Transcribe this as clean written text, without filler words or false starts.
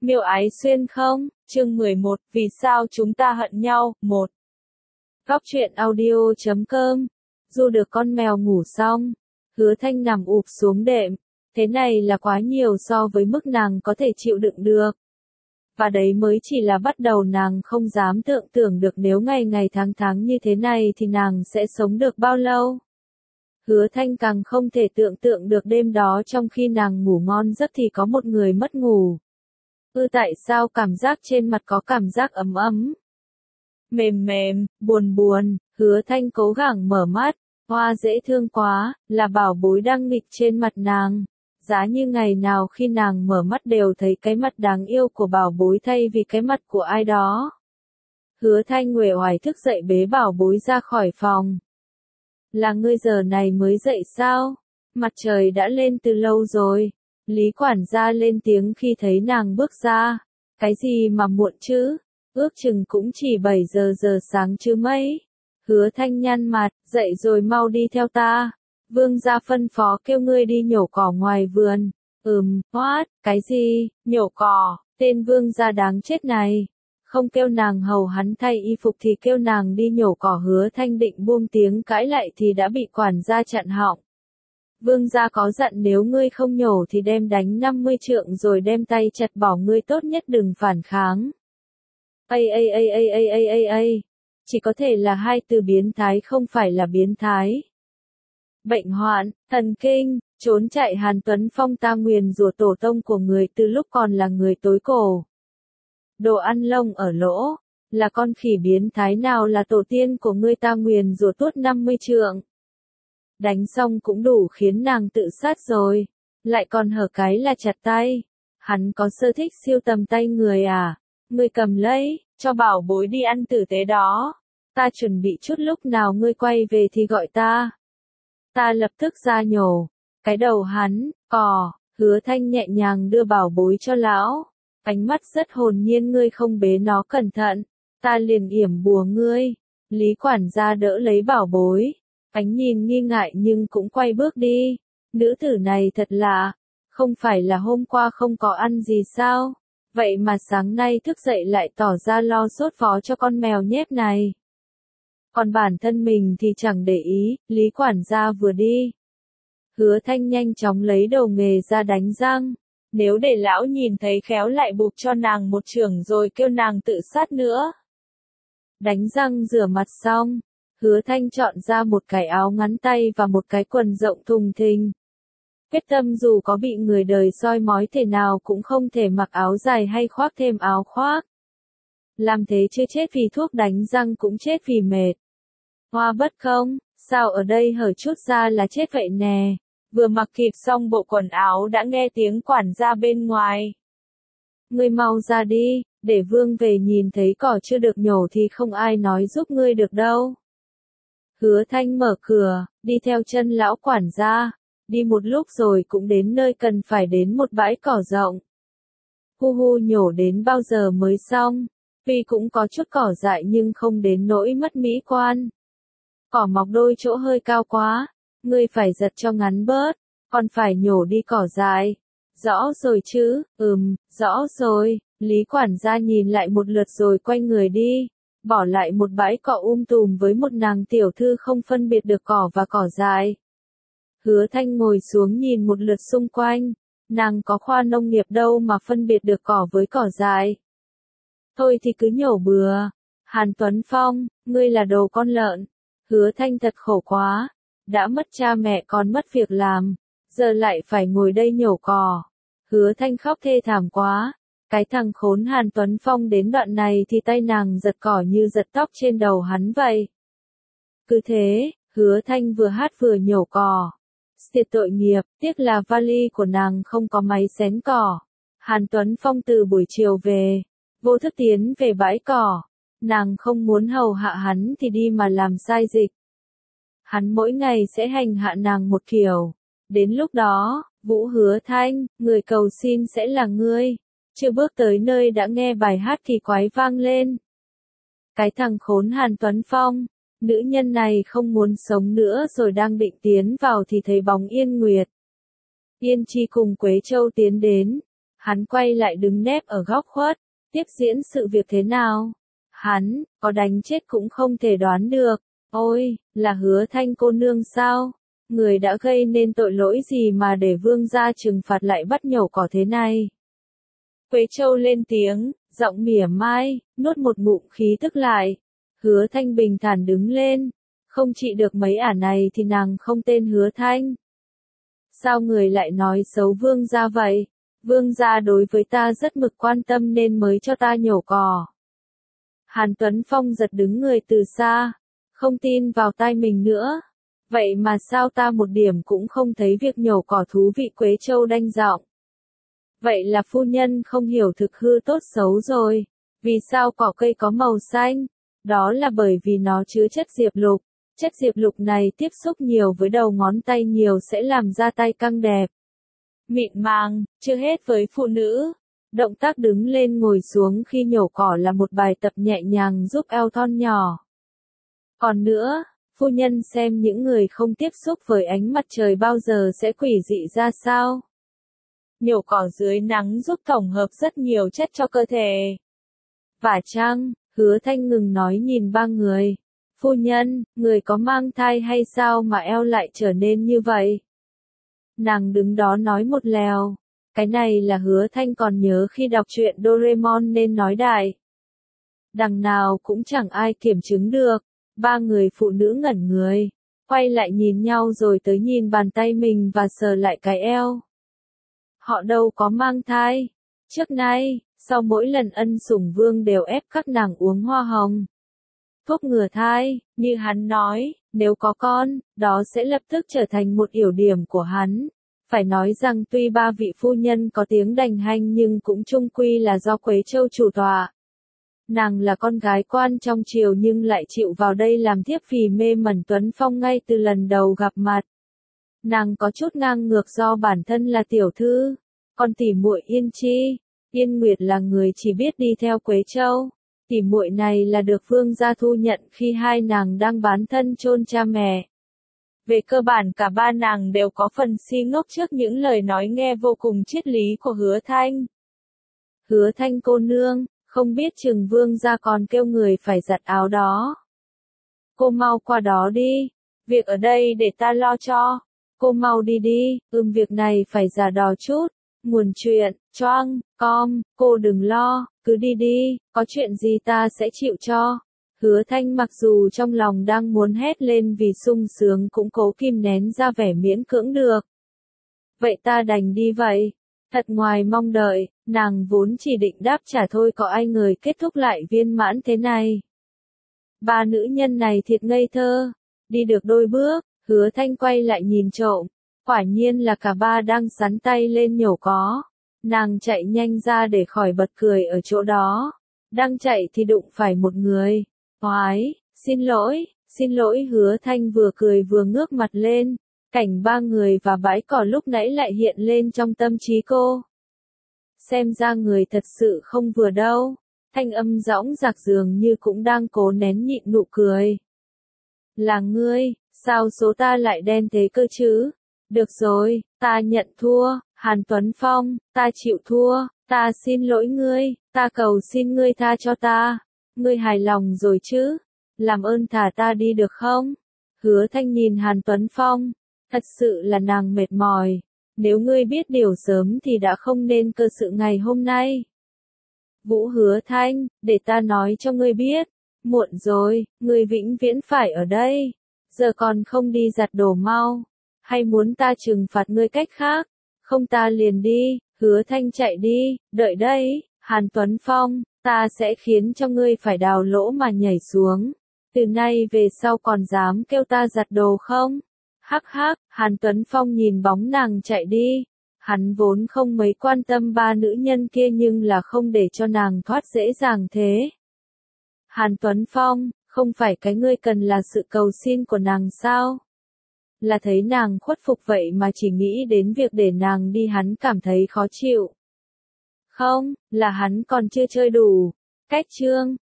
Miêu Ái Xuyên không? Chương 11, vì sao chúng ta hận nhau? 1. Góc truyện audio.com. Du được con mèo ngủ xong, Hứa Thanh nằm ụp xuống đệm. Thế này là quá nhiều so với mức nàng có thể chịu đựng được. Và đấy mới chỉ là bắt đầu, nàng không dám tưởng tượng được nếu ngày ngày tháng tháng như thế này thì nàng sẽ sống được bao lâu. Hứa Thanh càng không thể tưởng tượng được đêm đó trong khi nàng ngủ ngon giấc thì có một người mất ngủ. Tại sao cảm giác trên mặt có cảm giác ấm ấm, mềm mềm, buồn buồn. Hứa Thanh cố gắng mở mắt, hoa dễ thương quá, là bảo bối đang nghịch trên mặt nàng. Giá như ngày nào khi nàng mở mắt đều thấy cái mặt đáng yêu của bảo bối thay vì cái mặt của ai đó. Hứa Thanh uể oải thức dậy bế bảo bối ra khỏi phòng. Là ngươi giờ này mới dậy sao? Mặt trời đã lên từ lâu rồi. Lý quản gia lên tiếng khi thấy nàng bước ra. Cái gì mà muộn chứ? Ước chừng cũng chỉ 7 giờ sáng chứ mấy. Hứa Thanh nhăn mặt, dậy rồi mau đi theo ta. Vương gia phân phó kêu ngươi đi nhổ cỏ ngoài vườn. What, cái gì, nhổ cỏ, tên vương gia đáng chết này. Không kêu nàng hầu hắn thay y phục thì kêu nàng đi nhổ cỏ. Hứa Thanh định buông tiếng cãi lại thì đã bị quản gia chặn họng. Vương gia có dặn nếu ngươi không nhổ thì đem đánh 50 trượng rồi đem tay chặt bỏ ngươi, tốt nhất đừng phản kháng. Chỉ có thể là hai từ biến thái, không phải là biến thái. Bệnh hoạn, thần kinh, trốn chạy. Hàn Tuấn Phong ta nguyền rủa tổ tông của người từ lúc còn là người tối cổ. Đồ ăn lông ở lỗ, là con khỉ biến thái nào là tổ tiên của ngươi, ta nguyền rủa tuốt 50 trượng. Đánh xong cũng đủ khiến nàng tự sát rồi, lại còn hở cái là chặt tay. Hắn có sở thích siêu tầm tay người à? Ngươi cầm lấy, cho bảo bối đi ăn tử tế đó. Ta chuẩn bị chút, lúc nào ngươi quay về thì gọi ta. Ta lập tức ra nhổ cái đầu hắn. Hứa Thanh nhẹ nhàng đưa bảo bối cho lão. Ánh mắt rất hồn nhiên, ngươi không bế nó cẩn thận, ta liền yểm bùa ngươi. Lý quản gia đỡ lấy bảo bối. Ánh nhìn nghi ngại nhưng cũng quay bước đi. Nữ tử này thật lạ, không phải là hôm qua không có ăn gì sao? Vậy mà sáng nay thức dậy lại tỏ ra lo sốt vó cho con mèo nhép này. Còn bản thân mình thì chẳng để ý. Lý quản gia vừa đi, Hứa Thanh nhanh chóng lấy đầu nghề ra đánh răng. Nếu để lão nhìn thấy khéo lại bụp cho nàng một chưởng rồi kêu nàng tự sát nữa. Đánh răng rửa mặt xong, Hứa Thanh chọn ra một cái áo ngắn tay và một cái quần rộng thùng thình. Quyết tâm dù có bị người đời soi mói thế nào cũng không thể mặc áo dài hay khoác thêm áo khoác. Làm thế chưa chết vì thuốc đánh răng cũng chết vì mệt. Hoa bất không, sao ở đây hở chút ra là chết vậy nè. Vừa mặc kịp xong bộ quần áo đã nghe tiếng quản gia bên ngoài. Ngươi mau ra đi, để vương về nhìn thấy cỏ chưa được nhổ thì không ai nói giúp ngươi được đâu. Hứa Thanh mở cửa, đi theo chân lão quản gia. Đi một lúc rồi cũng đến nơi cần phải, đến một bãi cỏ rộng. Nhổ đến bao giờ mới xong? Tuy cũng có chút cỏ dại nhưng không đến nỗi mất mỹ quan. Cỏ mọc đôi chỗ hơi cao quá, ngươi phải giật cho ngắn bớt, còn phải nhổ đi cỏ dại. Rõ rồi chứ? Rõ rồi. Lý quản gia nhìn lại một lượt rồi quay người đi, bỏ lại một bãi cỏ tùm với một nàng tiểu thư không phân biệt được cỏ và cỏ dại. Hứa Thanh ngồi xuống nhìn một lượt xung quanh, nàng có khoa nông nghiệp đâu mà phân biệt được cỏ với cỏ dại. Thôi thì cứ nhổ bừa. Hàn Tuấn Phong, ngươi là đồ con lợn. Hứa Thanh thật khổ quá, đã mất cha mẹ còn mất việc làm, giờ lại phải ngồi đây nhổ cỏ. Hứa Thanh khóc thê thảm quá. Cái thằng khốn Hàn Tuấn Phong đến đoạn này thì tay nàng giật cỏ như giật tóc trên đầu hắn vậy. Cứ thế, Hứa Thanh vừa hát vừa nhổ cỏ. Thiệt tội nghiệp, tiếc là vali của nàng không có máy xén cỏ. Hàn Tuấn Phong từ buổi chiều về, vô thức tiến về bãi cỏ. Nàng không muốn hầu hạ hắn thì đi mà làm sai dịch. Hắn mỗi ngày sẽ hành hạ nàng một kiểu. Đến lúc đó, Vũ Hứa Thanh, người cầu xin sẽ là ngươi. Chưa bước tới nơi đã nghe bài hát thì quái vang lên. Cái thằng khốn Hàn Tuấn Phong, nữ nhân này không muốn sống nữa rồi đang định tiến vào thì thấy bóng Yên Nguyệt. Yên Chi cùng Quế Châu tiến đến. Hắn quay lại đứng nép ở góc khuất, tiếp diễn sự việc thế nào? Hắn, có đánh chết cũng không thể đoán được. Ôi, là Hứa Thanh cô nương sao? Người đã gây nên tội lỗi gì mà để vương gia trừng phạt lại bắt nhổ cỏ thế này? Quế Châu lên tiếng, giọng mỉa mai, nuốt một ngụm khí tức lại. Hứa Thanh bình thản đứng lên. Không trị được mấy ả này thì nàng không tên Hứa Thanh. Sao người lại nói xấu vương gia vậy? Vương gia đối với ta rất mực quan tâm nên mới cho ta nhổ cỏ. Hàn Tuấn Phong giật đứng người từ xa, không tin vào tai mình nữa. Vậy mà sao ta một điểm cũng không thấy việc nhổ cỏ thú vị? Quế Châu đanh giọng. Vậy là phu nhân không hiểu thực hư tốt xấu rồi. Vì sao cỏ cây có màu xanh? Đó là bởi vì nó chứa chất diệp lục. Chất diệp lục này tiếp xúc nhiều với đầu ngón tay nhiều sẽ làm da tay căng đẹp, mịn màng. Chưa hết với phụ nữ. Động tác đứng lên ngồi xuống khi nhổ cỏ là một bài tập nhẹ nhàng giúp eo thon nhỏ. Còn nữa, phu nhân xem những người không tiếp xúc với ánh mặt trời bao giờ sẽ quỷ dị ra sao. Nhổ cỏ dưới nắng giúp tổng hợp rất nhiều chất cho cơ thể. Vả chăng, Hứa Thanh ngừng nói nhìn ba người. Phu nhân, người có mang thai hay sao mà eo lại trở nên như vậy? Nàng đứng đó nói một lèo. Cái này là Hứa Thanh còn nhớ khi đọc truyện Doraemon nên nói đại. Đằng nào cũng chẳng ai kiểm chứng được. Ba người phụ nữ ngẩn người, quay lại nhìn nhau rồi tới nhìn bàn tay mình và sờ lại cái eo. Họ đâu có mang thai. Trước nay, sau mỗi lần ân sủng vương đều ép các nàng uống hoa hồng. Thuốc ngừa thai, như hắn nói, nếu có con, đó sẽ lập tức trở thành một ưu điểm của hắn. Phải nói rằng tuy ba vị phu nhân có tiếng đành hanh nhưng cũng chung quy là do Quế Châu chủ tọa. Nàng là con gái quan trong triều nhưng lại chịu vào đây làm thiếp vì mê mẩn Tuấn Phong ngay từ lần đầu gặp mặt. Nàng có chút ngang ngược do bản thân là tiểu thư, còn tỷ muội Yên Chi, Yên Nguyệt là người chỉ biết đi theo Quế Châu. Tỷ muội này là được vương gia thu nhận khi hai nàng đang bán thân chôn cha mẹ. Về cơ bản cả ba nàng đều có phần si ngốc trước những lời nói nghe vô cùng triết lý của Hứa Thanh. Hứa Thanh cô nương, không biết chừng vương gia còn kêu người phải giặt áo đó. Cô mau qua đó đi, việc ở đây để ta lo cho. Cô mau đi đi, việc này phải giả đò chút. Nguồn chuyện, choang, com, cô đừng lo, cứ đi đi, có chuyện gì ta sẽ chịu cho. Hứa Thanh mặc dù trong lòng đang muốn hét lên vì sung sướng cũng cố kìm nén ra vẻ miễn cưỡng được. Vậy ta đành đi vậy. Thật ngoài mong đợi, nàng vốn chỉ định đáp trả thôi có ai ngờ kết thúc lại viên mãn thế này. Ba nữ nhân này thiệt ngây thơ. Đi được đôi bước, Hứa Thanh quay lại nhìn trộm. Quả nhiên là cả ba đang sắn tay lên nhổ có. Nàng chạy nhanh ra để khỏi bật cười ở chỗ đó. Đang chạy thì đụng phải một người. Oái, xin lỗi Hứa Thanh vừa cười vừa ngước mặt lên. Cảnh ba người và bãi cỏ lúc nãy lại hiện lên trong tâm trí cô. Xem ra người thật sự không vừa đâu. Thanh âm dõng dạc dường như cũng đang cố nén nhịn nụ cười. Là ngươi, sao số ta lại đen thế cơ chứ? Được rồi, ta nhận thua, Hàn Tuấn Phong, ta chịu thua, ta xin lỗi ngươi, ta cầu xin ngươi tha cho ta. Ngươi hài lòng rồi chứ? Làm ơn thả ta đi được không? Hứa Thanh nhìn Hàn Tuấn Phong, thật sự là nàng mệt mỏi. Nếu ngươi biết điều sớm thì đã không nên cơ sự ngày hôm nay. Vũ Hứa Thanh, để ta nói cho ngươi biết. Muộn rồi, ngươi vĩnh viễn phải ở đây. Giờ còn không đi giặt đồ mau. Hay muốn ta trừng phạt ngươi cách khác? Không ta liền đi. Hứa Thanh chạy đi. Đợi đây, Hàn Tuấn Phong, ta sẽ khiến cho ngươi phải đào lỗ mà nhảy xuống. Từ nay về sau còn dám kêu ta giặt đồ không? Hắc hắc, Hàn Tuấn Phong nhìn bóng nàng chạy đi. Hắn vốn không mấy quan tâm ba nữ nhân kia nhưng là không để cho nàng thoát dễ dàng thế. Hàn Tuấn Phong, không phải cái ngươi cần là sự cầu xin của nàng sao? Là thấy nàng khuất phục vậy mà chỉ nghĩ đến việc để nàng đi hắn cảm thấy khó chịu. Không, là hắn còn chưa chơi đủ. Cách chương